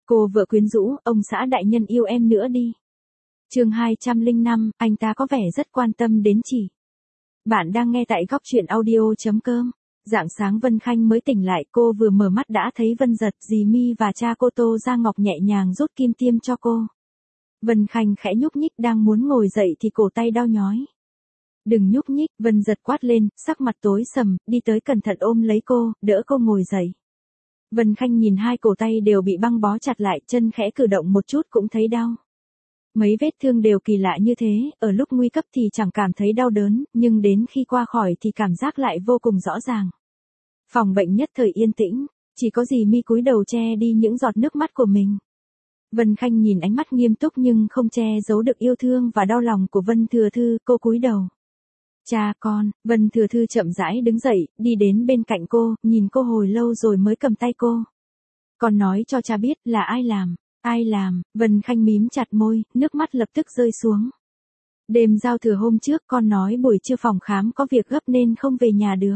Cô vợ quyến rũ, ông xã đại nhân yêu em nữa đi. Chương 205, anh ta có vẻ rất quan tâm đến chị. Bạn đang nghe tại góc truyện audio.com. Rạng sáng Vân Khanh mới tỉnh lại, cô vừa mở mắt đã thấy Vân Giật, dì My và cha cô Tô Gia Ngọc nhẹ nhàng rút kim tiêm cho cô. Vân Khanh khẽ nhúc nhích đang muốn ngồi dậy thì cổ tay đau nhói. Đừng nhúc nhích, Vân Giật quát lên, sắc mặt tối sầm, đi tới cẩn thận ôm lấy cô, đỡ cô ngồi dậy. Vân Khanh nhìn hai cổ tay đều bị băng bó chặt lại, chân khẽ cử động một chút cũng thấy đau. Mấy vết thương đều kỳ lạ như thế, ở lúc nguy cấp thì chẳng cảm thấy đau đớn, nhưng đến khi qua khỏi thì cảm giác lại vô cùng rõ ràng. Phòng bệnh nhất thời yên tĩnh, chỉ có dì My cúi đầu che đi những giọt nước mắt của mình. Vân Khanh nhìn ánh mắt nghiêm túc nhưng không che giấu được yêu thương và đau lòng của Vân Thừa Thư, cô cúi đầu. Cha con, Vân Thừa Thư chậm rãi đứng dậy, đi đến bên cạnh cô, nhìn cô hồi lâu rồi mới cầm tay cô. Con nói cho cha biết là ai làm, Vân Khanh mím chặt môi, nước mắt lập tức rơi xuống. Đêm giao thừa hôm trước con nói buổi trưa phòng khám có việc gấp nên không về nhà được.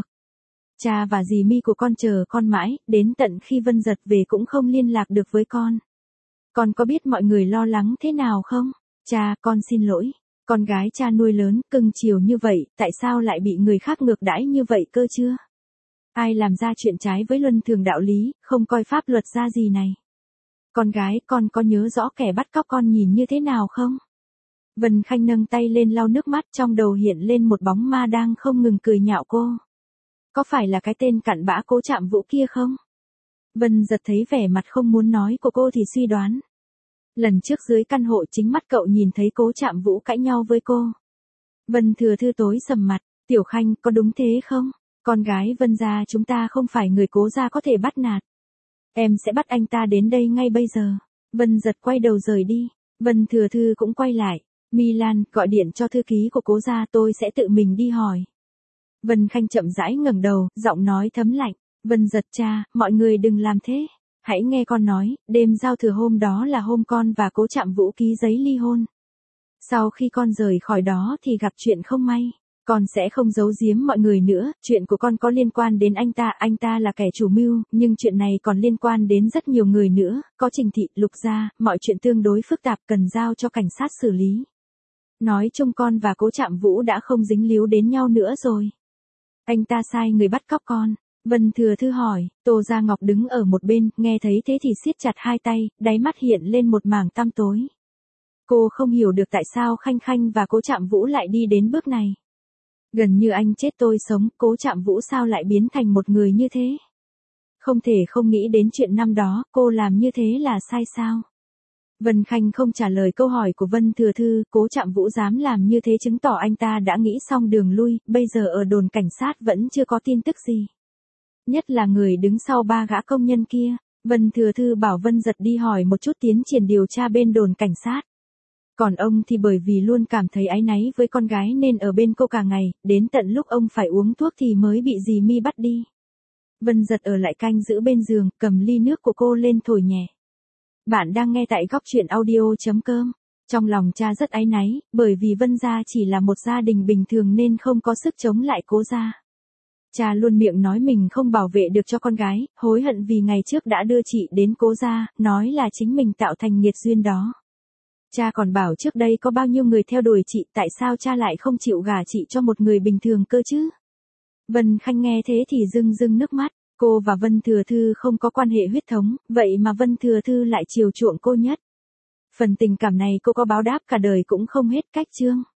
Cha và dì My của con chờ con mãi, đến tận khi Vân Giật về cũng không liên lạc được với con. Con có biết mọi người lo lắng thế nào không? Cha, con xin lỗi. Con gái cha nuôi lớn, cưng chiều như vậy, tại sao lại bị người khác ngược đãi như vậy cơ chưa? Ai làm ra chuyện trái với luân thường đạo lý, không coi pháp luật ra gì này? Con gái, con có nhớ rõ kẻ bắt cóc con nhìn như thế nào không? Vân Khanh nâng tay lên lau nước mắt, trong đầu hiện lên một bóng ma đang không ngừng cười nhạo cô. Có phải là cái tên cặn bã Cố Trạm Vũ kia không? Vân Giật thấy vẻ mặt không muốn nói của cô thì suy đoán. Lần trước dưới căn hộ chính mắt cậu nhìn thấy Cố Trạm Vũ cãi nhau với cô. Vân Thừa Thư tối sầm mặt, Tiểu Khanh, có đúng thế không? Con gái Vân gia chúng ta không phải người Cố gia có thể bắt nạt. Em sẽ bắt anh ta đến đây ngay bây giờ. Vân Giật quay đầu rời đi, Vân Thừa Thư cũng quay lại. Milan, gọi điện cho thư ký của Cố gia, tôi sẽ tự mình đi hỏi. Vân Khanh chậm rãi ngẩng đầu, giọng nói thấm lạnh. Vân Giật cha, mọi người đừng làm thế. Hãy nghe con nói, đêm giao thừa hôm đó là hôm con và Cố Trạm Vũ ký giấy ly hôn. Sau khi con rời khỏi đó thì gặp chuyện không may. Con sẽ không giấu giếm mọi người nữa, chuyện của con có liên quan đến anh ta là kẻ chủ mưu, nhưng chuyện này còn liên quan đến rất nhiều người nữa, có Trình Thị, Lục gia, mọi chuyện tương đối phức tạp cần giao cho cảnh sát xử lý. Nói chung con và Cố Trạm Vũ đã không dính líu đến nhau nữa rồi. Anh ta sai người bắt cóc con. Vân Thừa Thư hỏi, Tô Gia Ngọc đứng ở một bên, nghe thấy thế thì siết chặt hai tay, đáy mắt hiện lên một mảng tăm tối. Cô không hiểu được tại sao Khanh Khanh và Cố Trạm Vũ lại đi đến bước này. Gần như anh chết tôi sống, Cố Trạm Vũ sao lại biến thành một người như thế? Không thể không nghĩ đến chuyện năm đó, cô làm như thế là sai sao? Vân Khanh không trả lời câu hỏi của Vân Thừa Thư, Cố Trạm Vũ dám làm như thế chứng tỏ anh ta đã nghĩ xong đường lui, bây giờ ở đồn cảnh sát vẫn chưa có tin tức gì. Nhất là người đứng sau ba gã công nhân kia. Vân Thừa Thư bảo Vân Giật đi hỏi một chút tiến triển điều tra bên đồn cảnh sát. Còn ông thì bởi vì luôn cảm thấy áy náy với con gái nên ở bên cô cả ngày, đến tận lúc ông phải uống thuốc thì mới bị dì My bắt đi. Vân Giật ở lại canh giữ bên giường, cầm ly nước của cô lên thổi nhẹ. Bạn đang nghe tại góc truyện audio.com. Trong lòng cha rất áy náy, bởi vì Vân gia chỉ là một gia đình bình thường nên không có sức chống lại Cố gia. Cha luôn miệng nói mình không bảo vệ được cho con gái, hối hận vì ngày trước đã đưa chị đến Cố gia, nói là chính mình tạo thành nghiệt duyên đó. Cha còn bảo trước đây có bao nhiêu người theo đuổi chị, tại sao cha lại không chịu gả chị cho một người bình thường cơ chứ? Vân Khanh nghe thế thì rưng rưng nước mắt, cô và Vân Thừa Thư không có quan hệ huyết thống, vậy mà Vân Thừa Thư lại chiều chuộng cô nhất. Phần tình cảm này cô có báo đáp cả đời cũng không hết. Cách chương